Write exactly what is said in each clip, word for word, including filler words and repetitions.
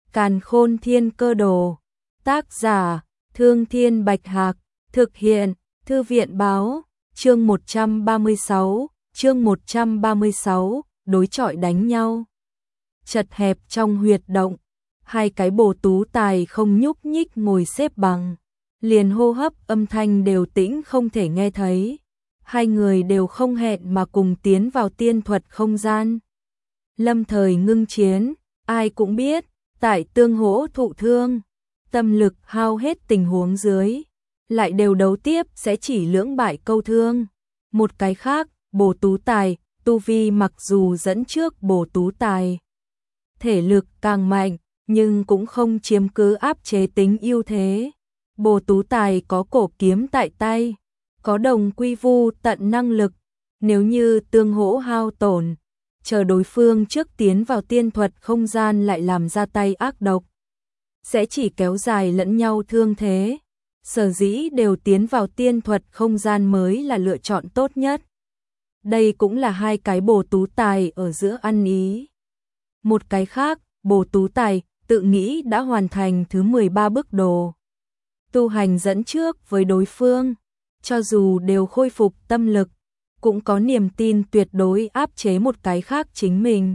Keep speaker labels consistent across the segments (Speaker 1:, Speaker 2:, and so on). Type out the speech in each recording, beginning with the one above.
Speaker 1: Càn Khôn Thiên Cơ Đồ. Tác giả: Thương Thiên Bạch Hạc. Thực hiện: Thư viện báo. Chương một trăm ba mươi sáu, chương một trăm ba mươi sáu, đối chọi đánh nhau. Chật hẹp trong huyệt động, hai cái bồ tú tài không nhúc nhích ngồi xếp bằng, liền hô hấp âm thanh đều tĩnh không thể nghe thấy. Hai người đều không hẹn mà cùng tiến vào tiên thuật không gian. Lâm thời ngưng chiến, ai cũng biết, tại tương hỗ thụ thương, tâm lực hao hết tình huống dưới, lại đều đấu tiếp sẽ chỉ lưỡng bại câu thương. Một cái khác, bồ tú tài, tu vi mặc dù dẫn trước bồ tú tài, thể lực càng mạnh, nhưng cũng không chiếm cứ áp chế tính ưu thế. Bồ tú tài có cổ kiếm tại tay, có đồng quy vu tận năng lực, nếu như tương hỗ hao tổn, chờ đối phương trước tiến vào tiên thuật không gian lại làm ra tay ác độc, sẽ chỉ kéo dài lẫn nhau thương thế. Sở dĩ đều tiến vào tiên thuật không gian mới là lựa chọn tốt nhất. Đây cũng là hai cái bồ tú tài ở giữa ăn ý. Một cái khác, bồ tú tài tự nghĩ đã hoàn thành thứ mười ba bức đồ tu hành dẫn trước với đối phương, cho dù đều khôi phục tâm lực, cũng có niềm tin tuyệt đối áp chế một cái khác chính mình.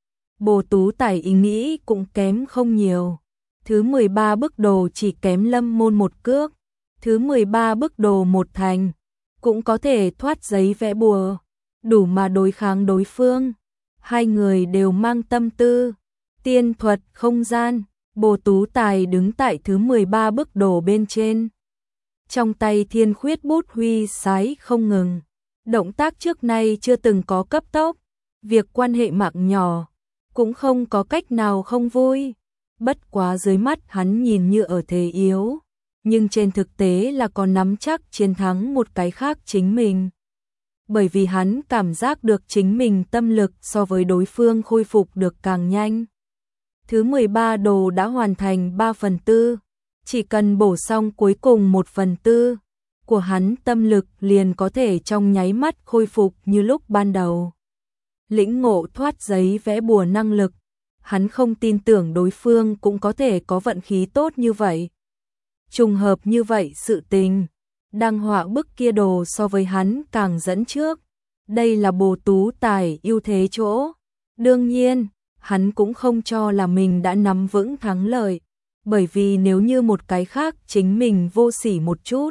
Speaker 1: Bồ tú tài ý nghĩ cũng kém không nhiều. Thứ mười ba bức đồ chỉ kém Lâm Môn một cước, thứ mười ba bức đồ một thành, cũng có thể thoát giấy vẽ bùa, đủ mà đối kháng đối phương. Hai người đều mang tâm tư tiên thuật không gian. Bồ tú tài đứng tại thứ mười ba bức đồ bên trên, trong tay thiên khuyết bút huy sái không ngừng, động tác trước nay chưa từng có cấp tốc. Việc quan hệ mạng nhỏ cũng không có cách nào không vui. Bất quá dưới mắt hắn nhìn như ở thế yếu, nhưng trên thực tế là có nắm chắc chiến thắng một cái khác chính mình. Bởi vì hắn cảm giác được chính mình tâm lực so với đối phương khôi phục được càng nhanh. Thứ mười ba đồ đã hoàn thành ba phần tư, chỉ cần bổ xong cuối cùng một phần tư của hắn, tâm lực liền có thể trong nháy mắt khôi phục như lúc ban đầu. Lĩnh ngộ thoát giấy vẽ bùa năng lực, hắn không tin tưởng đối phương cũng có thể có vận khí tốt như vậy. Trùng hợp như vậy sự tình, đang họa bức kia đồ so với hắn càng dẫn trước. Đây là bồ tú tài ưu thế chỗ. Đương nhiên, hắn cũng không cho là mình đã nắm vững thắng lợi, bởi vì nếu như một cái khác chính mình vô sỉ một chút,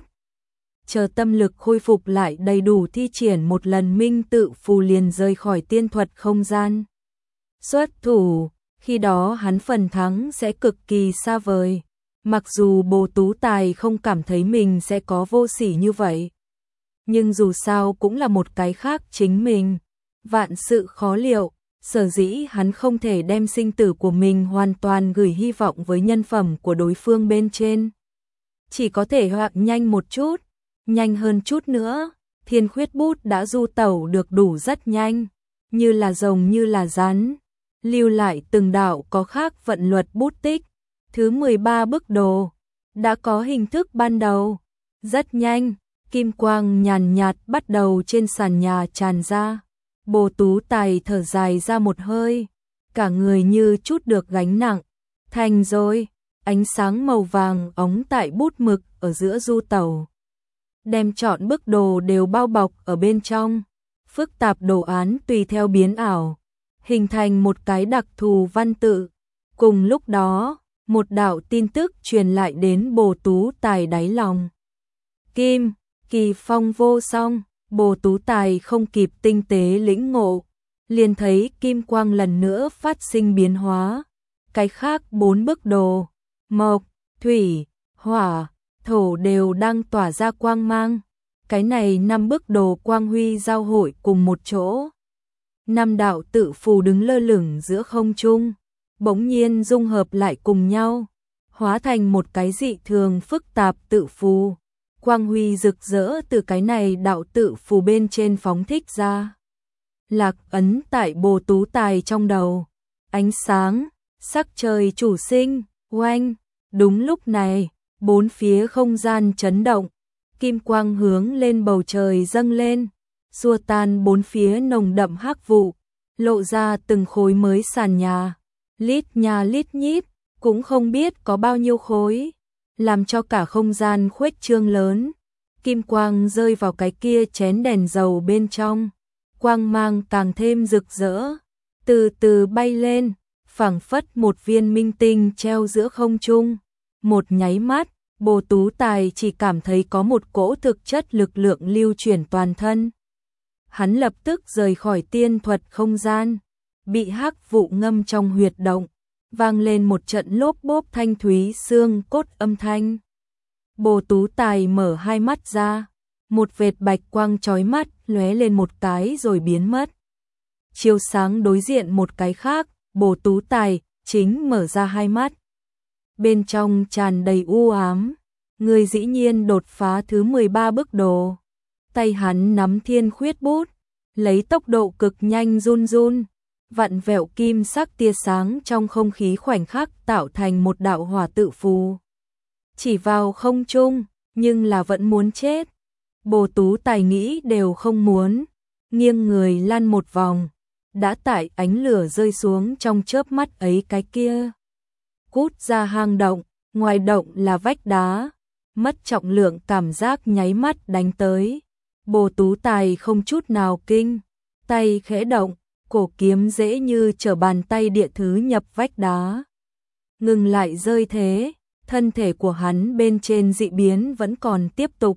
Speaker 1: chờ tâm lực khôi phục lại đầy đủ thi triển một lần minh tự phù liền rời khỏi tiên thuật không gian. Xuất thủ, khi đó hắn phần thắng sẽ cực kỳ xa vời. Mặc dù bồ tú tài không cảm thấy mình sẽ có vô sỉ như vậy, nhưng dù sao cũng là một cái khác chính mình. Vạn sự khó liệu, sở dĩ hắn không thể đem sinh tử của mình hoàn toàn gửi hy vọng với nhân phẩm của đối phương bên trên. Chỉ có thể hoạt nhanh một chút, nhanh hơn chút nữa. Thiên khuyết bút đã du tẩu được đủ rất nhanh, như là rồng như là rắn, lưu lại từng đạo có khác vận luật bút tích. Thứ mười ba bức đồ đã có hình thức ban đầu. Rất nhanh, kim quang nhàn nhạt bắt đầu trên sàn nhà tràn ra. Bồ tú tài thở dài ra một hơi, cả người như chút được gánh nặng. Thành rồi, ánh sáng màu vàng óng tại bút mực ở giữa du tẩu, đem trọn bức đồ đều bao bọc ở bên trong. Phức tạp đồ án tùy theo biến ảo, hình thành một cái đặc thù văn tự. Cùng lúc đó, một đạo tin tức truyền lại đến bồ tú tài đáy lòng. Kim, kỳ phong vô song. Bồ tú tài không kịp tinh tế lĩnh ngộ, liền thấy kim quang lần nữa phát sinh biến hóa. Cái khác bốn bức đồ, mộc, thủy, hỏa, thổ đều đang tỏa ra quang mang. Cái này năm bức đồ quang huy giao hội cùng một chỗ. Năm đạo tự phù đứng lơ lửng giữa không trung, bỗng nhiên dung hợp lại cùng nhau, hóa thành một cái dị thường phức tạp tự phù. Quang huy rực rỡ từ cái này đạo tự phù bên trên phóng thích ra, lạc ấn tại bồ tú tài trong đầu. Ánh sáng, sắc trời chủ sinh, oanh. Đúng lúc này, bốn phía không gian chấn động, kim quang hướng lên bầu trời dâng lên, xua tan bốn phía nồng đậm hắc vụ, lộ ra từng khối mới sàn nhà, lít nha lít nhít, cũng không biết có bao nhiêu khối, làm cho cả không gian khuếch trương lớn. Kim quang rơi vào cái kia chén đèn dầu bên trong, quang mang càng thêm rực rỡ, từ từ bay lên, phảng phất một viên minh tinh treo giữa không trung. Một nháy mắt, Bồ Tú Tài chỉ cảm thấy có một cỗ thực chất lực lượng lưu chuyển toàn thân. Hắn lập tức rời khỏi tiên thuật không gian, bị hắc vụ ngâm trong huyệt động, vang lên một trận lốp bốp thanh thúy xương cốt âm thanh. Bồ Tú Tài mở hai mắt ra, một vệt bạch quang chói mắt lóe lên một cái rồi biến mất. Chiếu sáng đối diện một cái khác, Bồ Tú Tài chính mở ra hai mắt. Bên trong tràn đầy u ám, người dĩ nhiên đột phá thứ mười ba bức đồ. Tay hắn nắm thiên khuyết bút, lấy tốc độ cực nhanh run run, vặn vẹo kim sắc tia sáng trong không khí khoảnh khắc tạo thành một đạo hỏa tự phù. Chỉ vào không trung, nhưng là vẫn muốn chết. Bồ Tú Tài nghĩ đều không muốn, nghiêng người lăn một vòng, đã tại ánh lửa rơi xuống trong chớp mắt ấy cái kia. Cút ra hang động, ngoài động là vách đá, mất trọng lượng cảm giác nháy mắt đánh tới. Bồ Tú Tài không chút nào kinh, tay khẽ động, cổ kiếm dễ như trở bàn tay địa thứ nhập vách đá. Ngừng lại rơi thế, thân thể của hắn bên trên dị biến vẫn còn tiếp tục.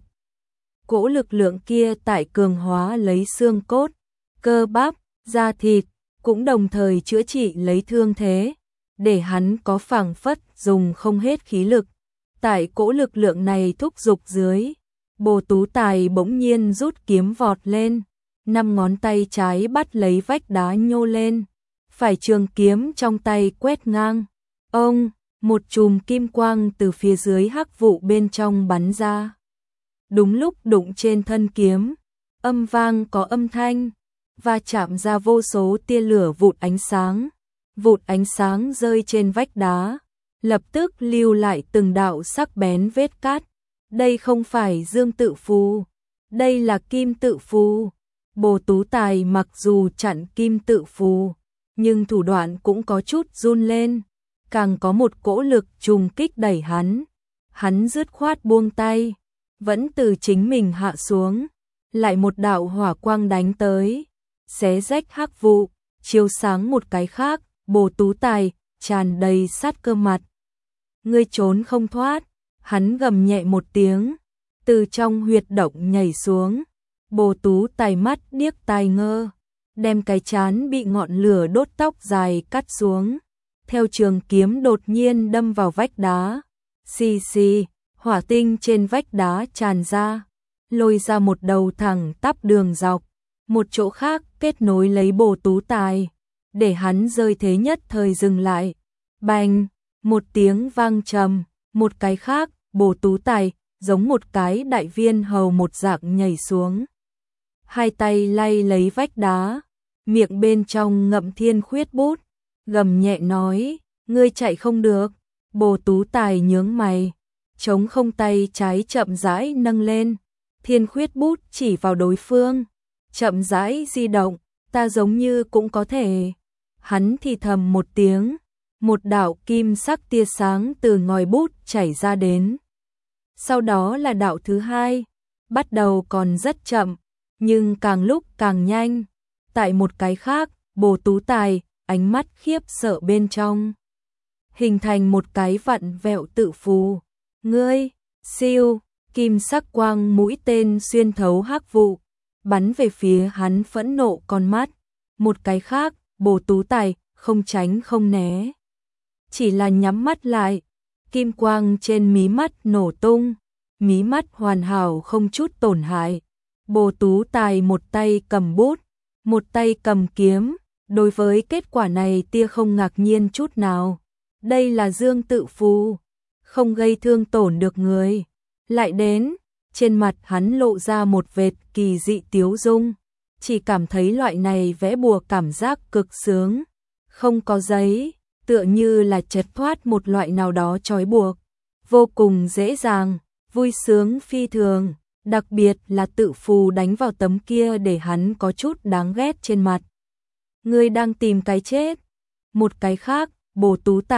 Speaker 1: Cỗ lực lượng kia tại cường hóa lấy xương cốt, cơ bắp, da thịt, cũng đồng thời chữa trị lấy thương thế, để hắn có phảng phất dùng không hết khí lực. Tại cỗ lực lượng này thúc giục dưới, Bồ Tú Tài bỗng nhiên rút kiếm vọt lên, năm ngón tay trái bắt lấy vách đá nhô lên, phải trường kiếm trong tay quét ngang. Ông, một chùm kim quang từ phía dưới hắc vụ bên trong bắn ra. Đúng lúc đụng trên thân kiếm, âm vang có âm thanh, và chạm ra vô số tia lửa vụt ánh sáng. Vụt ánh sáng rơi trên vách đá, lập tức lưu lại từng đạo sắc bén vết cắt. Đây không phải dương tự phù, đây là kim tự phù. Bồ Tú Tài mặc dù chặn kim tự phù, nhưng thủ đoạn cũng có chút run lên, càng có một cỗ lực trùng kích đẩy hắn. Hắn dứt khoát buông tay, vẫn từ chính mình hạ xuống, lại một đạo hỏa quang đánh tới, xé rách hắc vụ, chiếu sáng một cái khác. Bồ Tú Tài tràn đầy sát cơ mặt. Ngươi trốn không thoát, hắn gầm nhẹ một tiếng, từ trong huyệt động nhảy xuống. Bồ Tú Tài mắt điếc tai ngơ, đem cái chán bị ngọn lửa đốt tóc dài cắt xuống, theo trường kiếm đột nhiên đâm vào vách đá. Xì xì, hỏa tinh trên vách đá tràn ra, lôi ra một đầu thẳng tắp đường dọc, một chỗ khác kết nối lấy Bồ Tú Tài, để hắn rơi thế nhất thời dừng lại. Bành, một tiếng vang trầm, một cái khác, Bồ Tú Tài giống một cái đại viên hầu một dạng nhảy xuống. Hai tay lay lấy vách đá, miệng bên trong ngậm thiên khuyết bút, gầm nhẹ nói, ngươi chạy không được. Bồ Tú Tài nhướng mày, chống không tay trái chậm rãi nâng lên, thiên khuyết bút chỉ vào đối phương, chậm rãi di động, ta giống như cũng có thể. Hắn thì thầm một tiếng, một đạo kim sắc tia sáng từ ngòi bút chảy ra đến. Sau đó là đạo thứ hai, bắt đầu còn rất chậm, nhưng càng lúc càng nhanh. Tại một cái khác, Bồ Tú Tài, ánh mắt khiếp sợ bên trong, hình thành một cái vặn vẹo tự phù. Ngươi, siêu, kim sắc quang mũi tên xuyên thấu hắc vụ, bắn về phía hắn phẫn nộ con mắt. Một cái khác, Bồ Tú Tài không tránh không né, chỉ là nhắm mắt lại, kim quang trên mí mắt nổ tung, mí mắt hoàn hảo không chút tổn hại. Bồ Tú Tài một tay cầm bút, một tay cầm kiếm, đối với kết quả này tia không ngạc nhiên chút nào. Đây là dương tự phù, không gây thương tổn được người. Lại đến, trên mặt hắn lộ ra một vệt kỳ dị tiếu dung, chỉ cảm thấy loại này vẽ bùa cảm giác cực sướng, không có giấy, tựa như là chật thoát một loại nào đó trói buộc, vô cùng dễ dàng, vui sướng phi thường, đặc biệt là tự phù đánh vào tấm kia để hắn có chút đáng ghét trên mặt. Ngươi đang tìm cái chết. Một cái khác, Bồ Tú Tài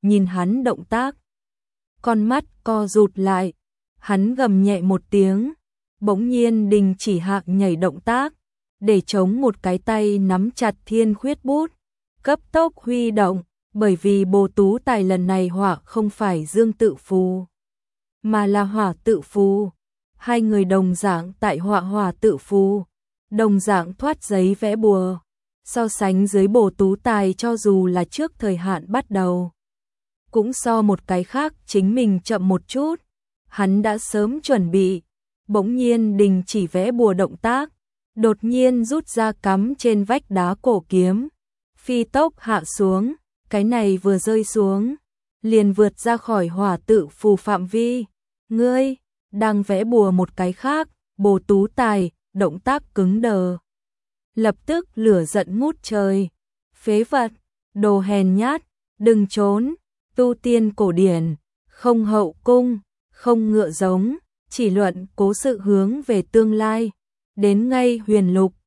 Speaker 1: nhìn hắn động tác. Con mắt co rụt lại, hắn gầm nhẹ một tiếng, bỗng nhiên đình chỉ Hạc nhảy động tác, để chống một cái tay nắm chặt thiên khuyết bút, cấp tốc huy động, bởi vì Bồ Tú Tài lần này họa không phải dương tự phù, mà là hỏa tự phù. Hai người đồng dạng tại họa hỏa tự phù, đồng dạng thoát giấy vẽ bùa. So sánh dưới Bồ Tú Tài cho dù là trước thời hạn bắt đầu, cũng so một cái khác chính mình chậm một chút, hắn đã sớm chuẩn bị, bỗng nhiên đình chỉ vẽ bùa động tác, đột nhiên rút ra cắm trên vách đá cổ kiếm, phi tốc hạ xuống, cái này vừa rơi xuống, liền vượt ra khỏi hỏa tự phù phạm vi. Ngươi, đang vẽ bùa một cái khác, Bồ Tú Tài, động tác cứng đờ. Lập tức lửa giận ngút trời, phế vật, đồ hèn nhát, đừng trốn, tu tiên cổ điển, không hậu cung, không ngựa giống, chỉ luận cố sự hướng về tương lai, đến ngay huyền lục,